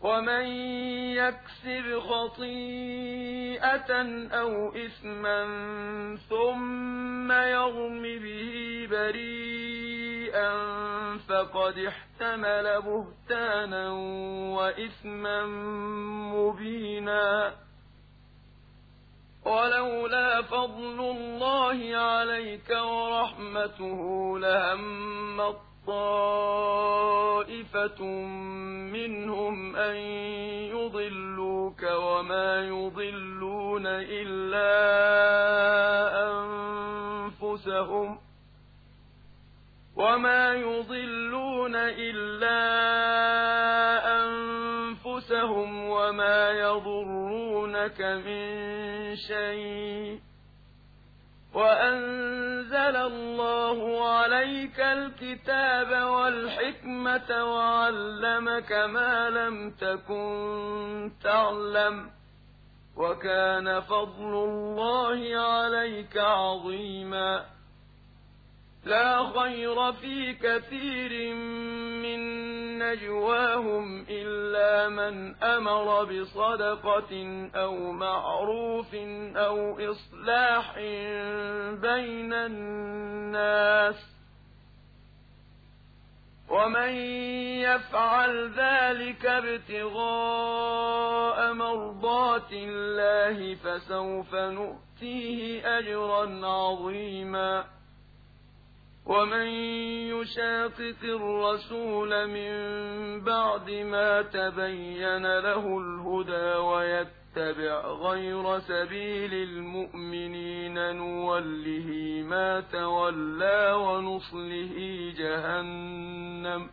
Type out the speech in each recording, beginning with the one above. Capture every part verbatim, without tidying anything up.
ومن يكسب خطيئة أو إثما ثم يرم به بريئا فقد احتمل بهتانا وإثما مبينا. ولولا فضل الله عليك ورحمته لهمت طائفة منهم أن يضلوك وما يضلون إلا أنفسهم وما يضلون إلا أنفسهم وما يضرونك من شيء وأنزل الله عليك الكتاب والحكمة وعلمك ما لم تكن تعلم وكان فضل الله عليك عظيما. لا خير في كثير من نجواهم إلا من أمر بصدقة أو معروف أو إصلاح بين الناس ومن يفعل ذلك ابتغاء مرضات الله فسوف نؤتيه أجرا عظيما. ومن يشاقق الرسول من بعد ما تبين له الهدى ويتبع غير سبيل المؤمنين نوله ما تولى ونصله جهنم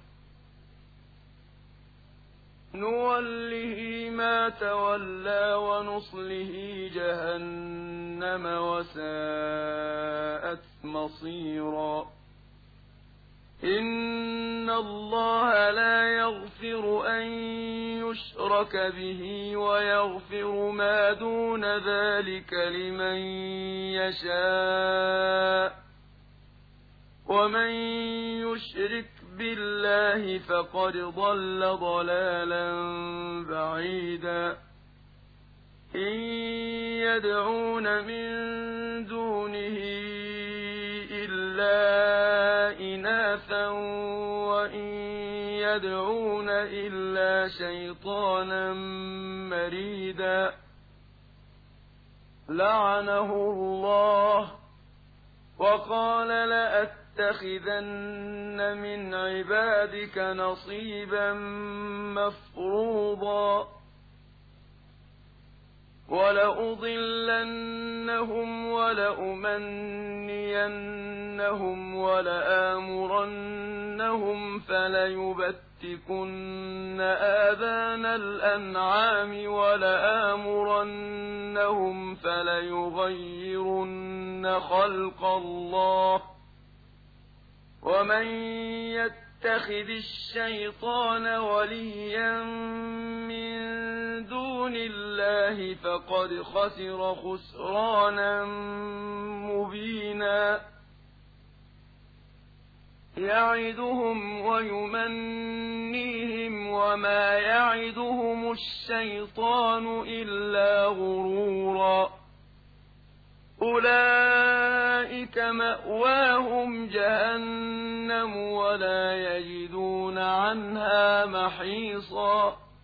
نوله ما تولى ونصله جهنم وساءت مصيرا. إن الله لا يغفر أن يشرك به ويغفر ما دون ذلك لمن يشاء ومن يشرك بالله فقد ضل ضلالا بعيدا. إن يدعون من دونه إلا إناثا وإن يدعون إلا شيطانا مريدا. لعنه الله وقال لأتخذن من عبادك نصيبا مفروضا ولأضلنهم ولأمنينهم ولآمرنهم فليبتكن آذان الأنعام ولآمرنهم فليغيرن خلق الله ومن يتخذ الشيطان وليا من دون الله فقد خسر خسرانا مبينا. يعدهم ويمنيهم وما يعدهم الشيطان إلا غرورا. أولئك مأواهم جهنم ولا يجدون عنها محيصا.